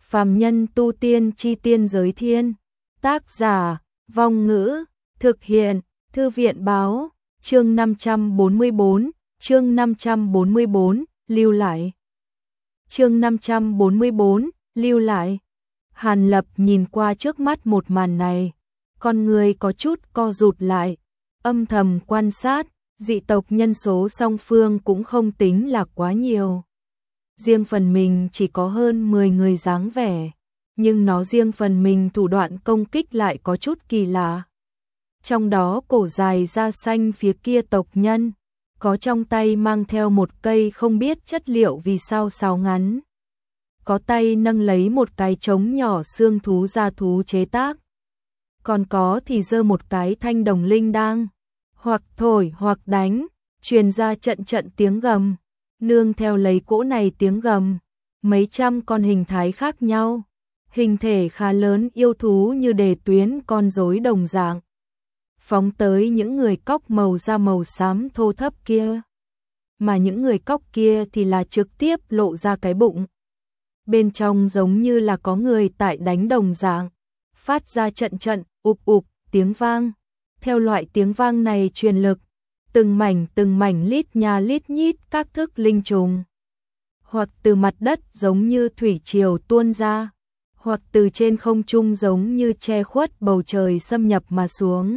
Phàm nhân tu tiên chi tiên giới thiên. Tác giả, Vong Ngữ, thực hiện, Thư viện báo, chương 544, chương 544, lưu lại. Chương 544, lưu lại. Hàn Lập nhìn qua trước mắt một màn này, con người có chút co rụt lại, âm thầm quan sát, dị tộc nhân số song phương cũng không tính là quá nhiều. Riêng phần mình chỉ có hơn 10 người dáng vẻ, nhưng nó riêng phần mình thủ đoạn công kích lại có chút kỳ lạ. Trong đó cổ dài da xanh phía kia tộc nhân, có trong tay mang theo một cây không biết chất liệu vì sao sáo ngắn. Có tay nâng lấy một cái trống nhỏ xương thú da thú chế tác. Còn có thì giơ một cái thanh đồng linh đang, hoặc thổi hoặc đánh, truyền ra trận trận tiếng gầm. Nương theo lấy cỗ này tiếng gầm, mấy trăm con hình thái khác nhau, hình thể khá lớn yêu thú như đề tuyến con rối đồng dạng, phóng tới những người cóc màu da màu xám thô thấp kia. Mà những người cóc kia thì là trực tiếp lộ ra cái bụng. Bên trong giống như là có người tại đánh đồng dạng, phát ra trận trận, ụp ụp, tiếng vang. Theo loại tiếng vang này truyền lực, từng mảnh lít nha lít nhít các thức linh trùng, hoặc từ mặt đất giống như thủy triều tuôn ra, hoặc từ trên không trung giống như che khuất bầu trời xâm nhập mà xuống,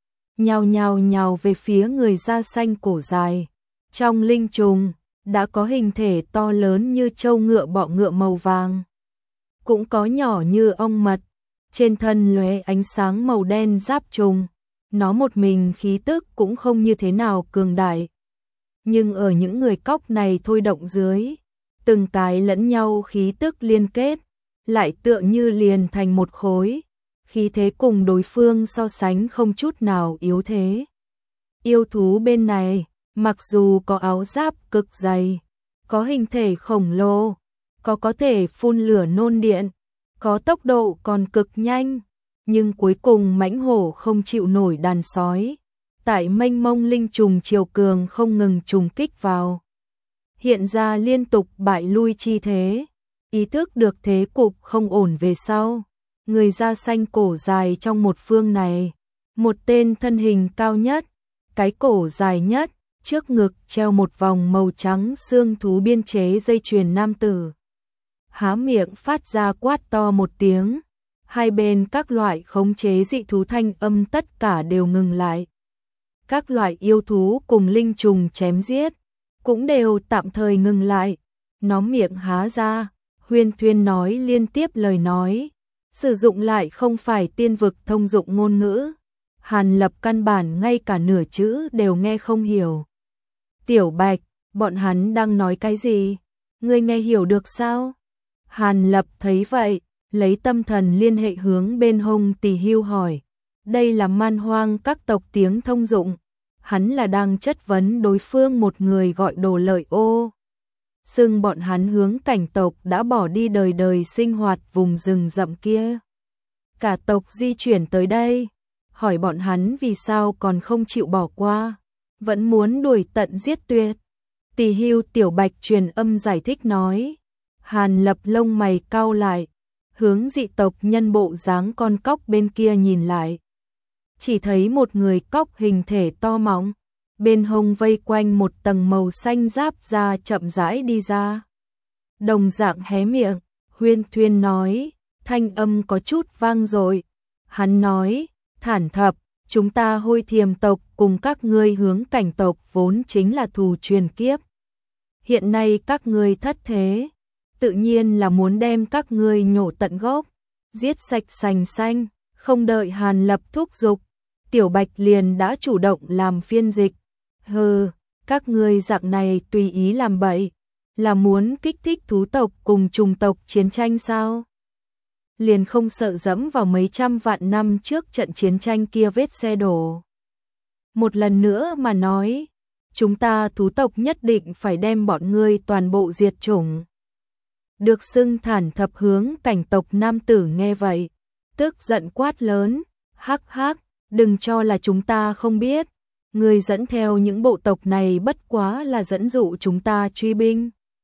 nhào về phía người da xanh cổ dài. Trong linh trùng đã có hình thể to lớn như trâu ngựa bọ ngựa màu vàng, cũng có nhỏ như ong mật, trên thân lóe ánh sáng màu đen giáp trùng. Nó một mình khí tức cũng không như thế nào cường đại, nhưng ở những người cóc này thôi động dưới, từng cái lẫn nhau khí tức liên kết, lại tựa như liền thành một khối, khí thế cùng đối phương so sánh không chút nào yếu thế. Yêu thú bên này, mặc dù có áo giáp cực dày, có hình thể khổng lồ, có thể phun lửa nôn điện, có tốc độ còn cực nhanh, nhưng cuối cùng mãnh hổ không chịu nổi đàn sói, tại mênh mông linh trùng chiều cường không ngừng trùng kích vào, hiện ra liên tục bại lui chi thế. Ý thức được thế cục không ổn về sau, người da xanh cổ dài trong một phương này, một tên thân hình cao nhất, cái cổ dài nhất, trước ngực treo một vòng màu trắng xương thú biên chế dây chuyền nam tử, há miệng phát ra quát to một tiếng. Hai bên các loại khống chế dị thú thanh âm tất cả đều ngừng lại. Các loại yêu thú cùng linh trùng chém giết cũng đều tạm thời ngừng lại. Nó miệng há ra, huyên thuyên nói liên tiếp lời nói, sử dụng lại không phải tiên vực thông dụng ngôn ngữ. Hàn Lập căn bản ngay cả nửa chữ đều nghe không hiểu. Tiểu Bạch, bọn hắn đang nói cái gì? Ngươi nghe hiểu được sao? Hàn Lập thấy vậy, lấy tâm thần liên hệ hướng bên hông Tỳ Hưu hỏi. Đây là man hoang các tộc tiếng thông dụng. Hắn là đang chất vấn đối phương một người gọi Đồ Lợi Ô. Xưng bọn hắn hướng cảnh tộc đã bỏ đi đời đời sinh hoạt vùng rừng rậm kia. Cả tộc di chuyển tới đây, hỏi bọn hắn vì sao còn không chịu bỏ qua, vẫn muốn đuổi tận giết tuyệt. Tỳ Hưu Tiểu Bạch truyền âm giải thích nói. Hàn Lập lông mày cau lại, hướng dị tộc nhân bộ dáng con cóc bên kia nhìn lại. Chỉ thấy một người cóc hình thể to mọng, bên hông vây quanh một tầng màu xanh giáp da chậm rãi đi ra. Đồng dạng hé miệng, huyên thuyên nói, thanh âm có chút vang dội. Hắn nói, Thản Thập, chúng ta Hôi Thiềm tộc cùng các ngươi hướng cảnh tộc vốn chính là thù truyền kiếp. Hiện nay các ngươi thất thế, tự nhiên là muốn đem các ngươi nhổ tận gốc, giết sạch sành xanh. Không đợi Hàn Lập thúc giục, Tiểu Bạch liền đã chủ động làm phiên dịch. Hừ, các ngươi dạng này tùy ý làm bậy, là muốn kích thích thú tộc cùng trùng tộc chiến tranh sao? Liền không sợ dẫm vào mấy trăm vạn năm trước trận chiến tranh kia vết xe đổ. Một lần nữa mà nói, chúng ta thú tộc nhất định phải đem bọn ngươi toàn bộ diệt chủng. Được xưng Thản Thập hướng cảnh tộc nam tử nghe vậy, tức giận quát lớn, hắc hắc, đừng cho là chúng ta không biết, người dẫn theo những bộ tộc này bất quá là dẫn dụ chúng ta truy binh.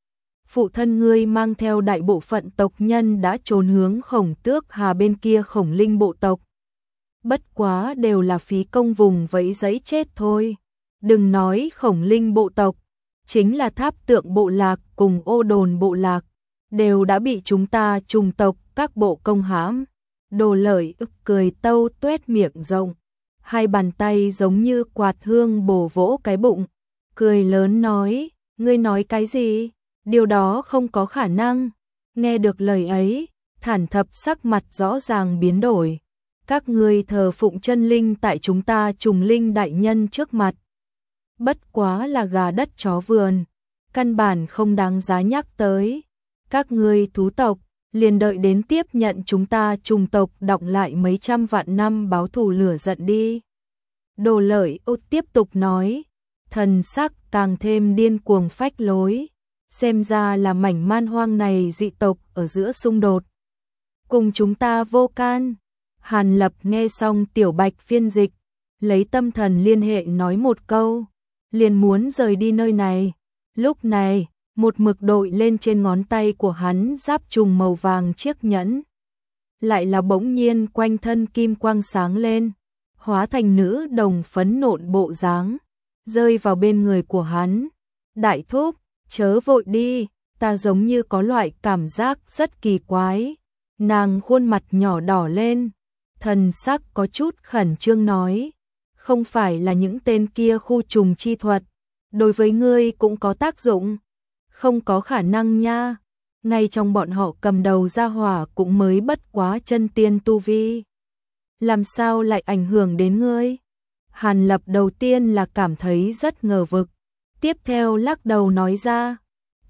phụ thân ngươi mang theo đại bộ phận tộc nhân đã trốn hướng Khổng Tước Hà bên kia Khổng Linh bộ tộc. Bất quá đều là phí công vùng vẫy giấy chết thôi. Đừng nói Khổng Linh bộ tộc, chính là Tháp Tượng bộ lạc cùng Ô Đồn bộ lạc, đều đã bị chúng ta trùng tộc các bộ công hãm. Đồ Lợi ức cười tâu tuét miệng rộng, hai bàn tay giống như quạt hương bổ vỗ cái bụng, cười lớn nói, ngươi nói cái gì? Điều đó không có khả năng. Nghe được lời ấy, Thản Thập sắc mặt rõ ràng biến đổi. Các ngươi thờ phụng chân linh tại chúng ta trùng linh đại nhân trước mặt. Bất quá là gà đất chó vườn, căn bản không đáng giá nhắc tới. Các ngươi thú tộc, liền đợi đến tiếp nhận chúng ta trùng tộc đọng lại mấy trăm vạn năm báo thù lửa giận đi. Đồ Lợi út tiếp tục nói, thần sắc càng thêm điên cuồng phách lối. Xem ra là mảnh man hoang này dị tộc ở giữa xung đột. Cùng chúng ta vô can. Hàn Lập nghe xong Tiểu Bạch phiên dịch, lấy tâm thần liên hệ nói một câu, liền muốn rời đi nơi này. Lúc này, một mực đội lên trên ngón tay của hắn giáp trùng màu vàng chiếc nhẫn. Lại là bỗng nhiên quanh thân kim quang sáng lên, hóa thành nữ đồng phấn nộn bộ dáng, rơi vào bên người của hắn. Đại thúc, chớ vội đi, ta giống như có loại cảm giác rất kỳ quái. Nàng khuôn mặt nhỏ đỏ lên, thần sắc có chút khẩn trương nói, không phải là những tên kia khu trùng chi thuật, đối với ngươi cũng có tác dụng. Không có khả năng nha, ngay trong bọn họ cầm đầu gia hỏa cũng mới bất quá chân tiên tu vi. Làm sao lại ảnh hưởng đến ngươi? Hàn Lập đầu tiên là cảm thấy rất ngờ vực, tiếp theo lắc đầu nói ra,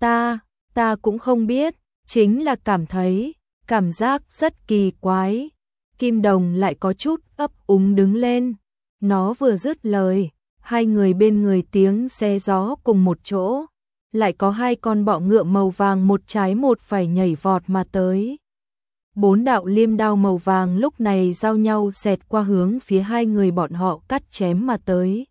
ta cũng không biết, chính là cảm thấy, cảm giác rất kỳ quái. Kim Đồng lại có chút ấp úng đứng lên, nó vừa dứt lời, hai người bên người tiếng xe gió cùng một chỗ, lại có hai con bọ ngựa màu vàng một trái một phải nhảy vọt mà tới. Bốn đạo liêm đao màu vàng lúc này giao nhau xẹt qua hướng phía hai người bọn họ cắt chém mà tới.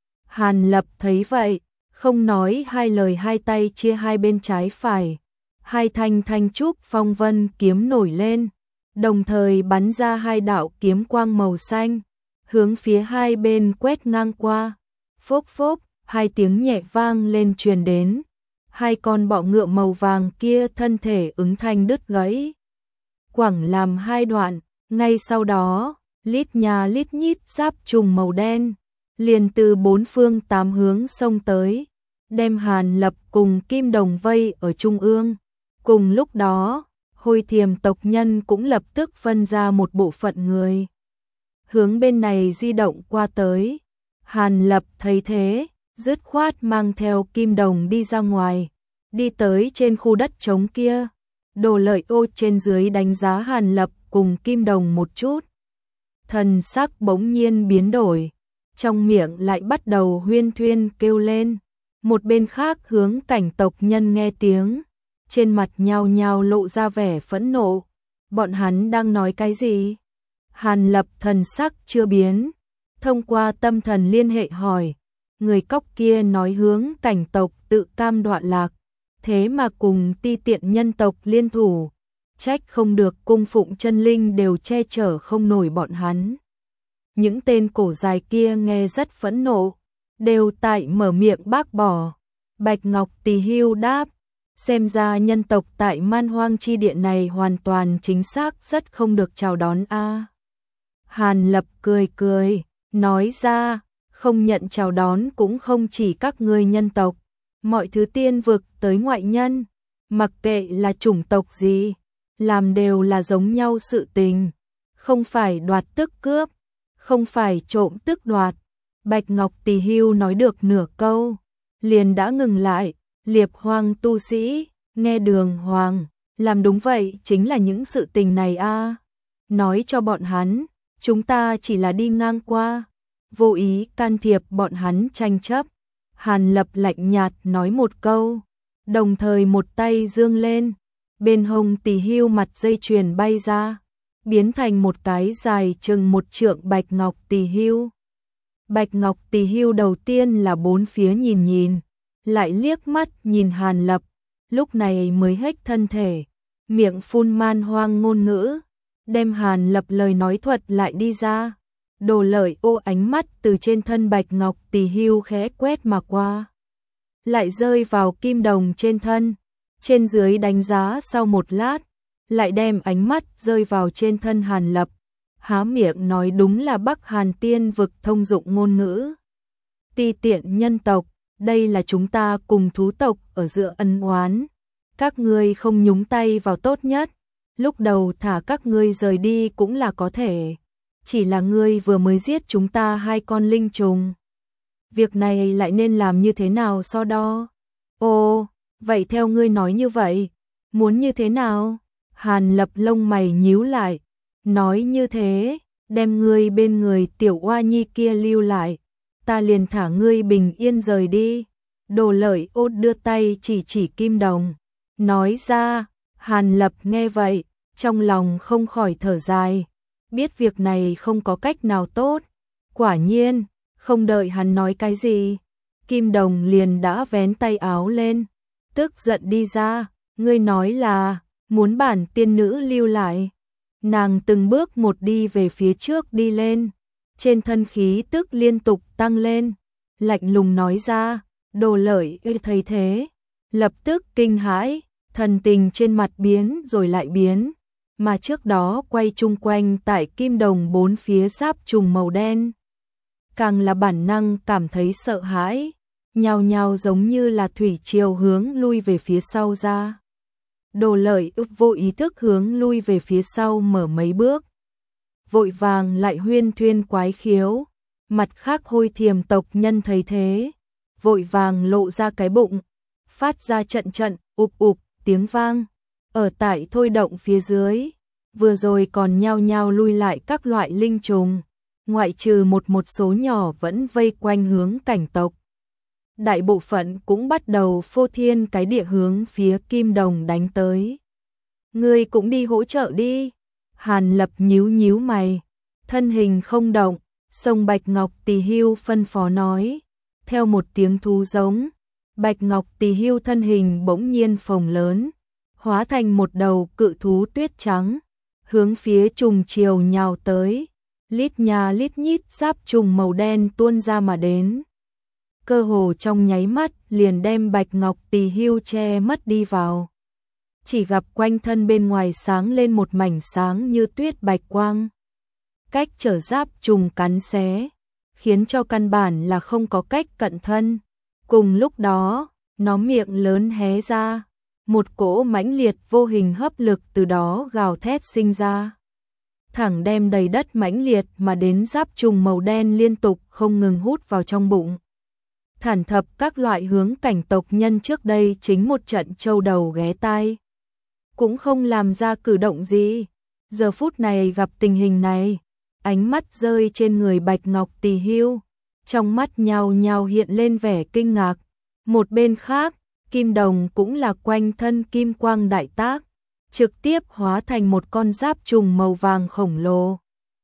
Hàn Lập thấy vậy, không nói hai lời, hai tay chia hai bên trái phải, hai thanh thanh trúc phong vân kiếm nổi lên, đồng thời bắn ra hai đạo kiếm quang màu xanh, hướng phía hai bên quét ngang qua. Phốc phốc, hai tiếng nhẹ vang lên truyền đến, hai con bọ ngựa màu vàng kia thân thể ứng thanh đứt gãy, quẳng làm hai đoạn. Ngay sau đó, lít nhà lít nhít giáp trùng màu đen liền từ bốn phương tám hướng xông tới, đem Hàn Lập cùng Kim Đồng vây ở trung ương. Cùng lúc đó, Hôi Thiềm tộc nhân cũng lập tức phân ra một bộ phận người, hướng bên này di động qua tới. Hàn Lập thấy thế, dứt khoát mang theo Kim Đồng đi ra ngoài, đi tới trên khu đất trống kia. Đồ Lợi ô trên dưới đánh giá Hàn Lập cùng Kim Đồng một chút, thần sắc bỗng nhiên biến đổi, trong miệng lại bắt đầu huyên thuyên kêu lên. Một bên khác hướng cảnh tộc nhân nghe tiếng, trên mặt nhao nhao lộ ra vẻ phẫn nộ. Bọn hắn đang nói cái gì? Hàn Lập thần sắc chưa biến, thông qua tâm thần liên hệ hỏi, người cóc kia nói hướng cảnh tộc tự cam đoạn lạc, thế mà cùng Ti Tiện nhân tộc liên thủ, trách không được cung phụng chân linh đều che chở không nổi bọn hắn. Những tên cổ dài kia nghe rất phẫn nộ, đều tại mở miệng bác bỏ. Bạch Ngọc Tỳ Hưu đáp, xem ra nhân tộc tại man hoang chi địa này hoàn toàn chính xác rất không được chào đón a. Hàn Lập cười cười, nói ra, không nhận chào đón cũng không chỉ các ngươi nhân tộc, mọi thứ tiên vực tới ngoại nhân, mặc kệ là chủng tộc gì, làm đều là giống nhau sự tình, không phải đoạt tức cướp, không phải trộm tức đoạt. Bạch Ngọc Tỳ Hưu nói được nửa câu, liền đã ngừng lại. Liệp Hoang tu sĩ, nghe Đường Hoàng, làm đúng vậy chính là những sự tình này a. Nói cho bọn hắn, chúng ta chỉ là đi ngang qua, vô ý can thiệp bọn hắn tranh chấp. Hàn Lập lạnh nhạt nói một câu, đồng thời một tay giương lên, bên hông Tỳ Hưu mặt dây chuyền bay ra, biến thành một cái dài chừng một trượng Bạch Ngọc Tỳ Hưu. Bạch Ngọc Tỳ Hưu đầu tiên là bốn phía nhìn nhìn, lại liếc mắt nhìn Hàn Lập, lúc này mới hếch thân thể, miệng phun man hoang ngôn ngữ, đem Hàn Lập lời nói thuật lại đi ra. Đồ Lợi Ô ánh mắt từ trên thân Bạch Ngọc Tỳ Hưu khẽ quét mà qua, lại rơi vào kim đồng trên thân, trên dưới đánh giá sau một lát, lại đem ánh mắt rơi vào trên thân Hàn Lập, há miệng nói đúng là Bắc Hàn Tiên vực thông dụng ngôn ngữ. Ti tiện nhân tộc, đây là chúng ta cùng thú tộc ở giữa ân oán, các ngươi không nhúng tay vào tốt nhất, lúc đầu thả các ngươi rời đi cũng là có thể, chỉ là ngươi vừa mới giết chúng ta 2 con linh trùng. Việc này lại nên làm như thế nào so đo? Ồ, vậy theo ngươi nói như vậy, muốn như thế nào? Hàn Lập lông mày nhíu lại, nói như thế, đem ngươi bên người tiểu oa nhi kia lưu lại, ta liền thả ngươi bình yên rời đi. Đồ Lợi Ô đưa tay chỉ kim đồng, nói ra. Hàn Lập nghe vậy, trong lòng không khỏi thở dài, biết việc này không có cách nào tốt. Quả nhiên, không đợi hắn nói cái gì, kim đồng liền đã vén tay áo lên, tức giận đi ra. Ngươi nói là muốn bản tiên nữ lưu lại. Nàng từng bước một đi về phía trước đi lên, trên thân khí tức liên tục tăng lên, lạnh lùng nói ra. Đồ Lợi Ô thấy thế, lập tức kinh hãi, thần tình trên mặt biến rồi lại biến, mà trước đó quay chung quanh tại kim đồng 4 phía giáp trùng màu đen, càng là bản năng cảm thấy sợ hãi, nhao nhao giống như là thủy triều hướng lui về phía sau ra. Đồ Lợi Ô vô ý thức hướng lui về phía sau mở mấy bước, vội vàng lại huyên thuyên quái khiếu. Mặt khác Hôi Thiềm tộc nhân thấy thế, vội vàng lộ ra cái bụng, phát ra trận trận ụp ụp tiếng vang. Ở tại thôi động phía dưới, vừa rồi còn nhao nhao lui lại các loại linh trùng, ngoại trừ một số nhỏ vẫn vây quanh hướng cảnh tộc. Đại bộ phận cũng bắt đầu phô thiên cái địa hướng phía kim đồng đánh tới. Ngươi cũng đi hỗ trợ đi. Hàn Lập nhíu mày, thân hình không động, sông Bạch Ngọc Tỳ Hưu phân phó nói. Theo một tiếng thú giống, Bạch Ngọc Tỳ Hưu thân hình bỗng nhiên phồng lớn, hóa thành một đầu cự thú tuyết trắng, hướng phía trùng triều nhào tới, lít nha lít nhít giáp trùng màu đen tuôn ra mà đến. Cơ hồ trong nháy mắt liền đem Bạch Ngọc Tỳ Hưu che mất đi vào. Chỉ gặp quanh thân bên ngoài sáng lên một mảnh sáng như tuyết bạch quang, cách trở giáp trùng cắn xé, khiến cho căn bản là không có cách cận thân. Cùng lúc đó, nó miệng lớn hé ra, một cỗ mãnh liệt vô hình hấp lực từ đó gào thét sinh ra, thẳng đem đầy đất mãnh liệt mà đến giáp trùng màu đen liên tục không ngừng hút vào trong bụng. Thản thập các loại hướng cảnh tộc nhân trước đây chính một trận trâu đầu ghé tai, cũng không làm ra cử động gì. Giờ phút này gặp tình hình này, ánh mắt rơi trên người Bạch Ngọc Tỳ Hưu, trong mắt nhao nhao hiện lên vẻ kinh ngạc. Một bên khác, kim đồng cũng là quanh thân kim quang đại tác, trực tiếp hóa thành một con giáp trùng màu vàng khổng lồ.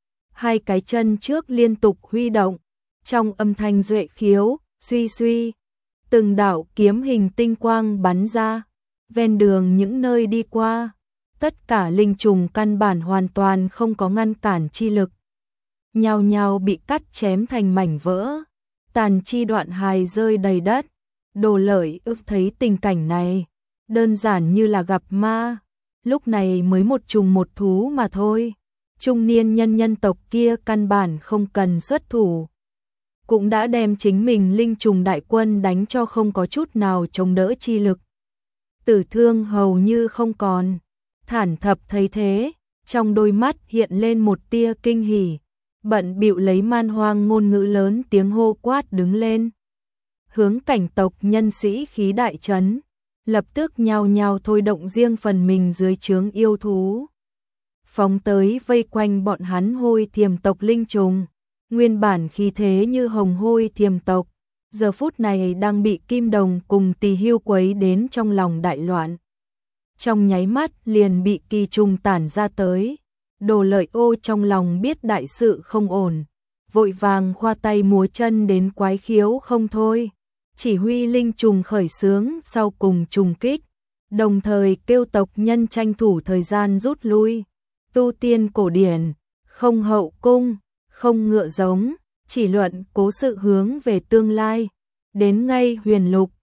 2 cái chân trước liên tục huy động, trong âm thanh duệ khiếu, suy suy, từng đạo kiếm hình tinh quang bắn ra, ven đường những nơi đi qua, tất cả linh trùng căn bản hoàn toàn không có ngăn cản chi lực, nhao nhao bị cắt chém thành mảnh vỡ, tàn chi đoạn hài rơi đầy đất. Đồ Lợi Ước thấy tình cảnh này, đơn giản như là gặp ma, lúc này mới một trùng một thú mà thôi, trung niên nhân tộc kia căn bản không cần xuất thủ, cũng đã đem chính mình linh trùng đại quân đánh cho không có chút nào chống đỡ chi lực, tử thương hầu như không còn. Thản thập thấy thế, trong đôi mắt hiện lên một tia kinh hỉ, bận bịu lấy man hoang ngôn ngữ lớn tiếng hô quát đứng lên. Hướng cảnh tộc nhân sĩ khí đại trấn, lập tức nhao nhao thôi động riêng phần mình dưới trướng yêu thú, phóng tới vây quanh bọn hắn Hôi Thiềm tộc linh trùng. Nguyên bản khí thế như hồng Hôi Thiềm tộc, giờ phút này đang bị kim đồng cùng Tỳ Hưu quấy đến trong lòng đại loạn. Trong nháy mắt liền bị kỳ trùng tản ra tới. Đồ Lợi Ô trong lòng biết đại sự không ổn, vội vàng khoa tay múa chân đến quái khiếu không thôi, chỉ huy linh trùng khởi xướng sau cùng trùng kích, đồng thời kêu tộc nhân tranh thủ thời gian rút lui. Tu tiên cổ điển, không hậu cung, không ngựa giống, chỉ luận cố sự hướng về tương lai. Đến ngay Huyền Lục,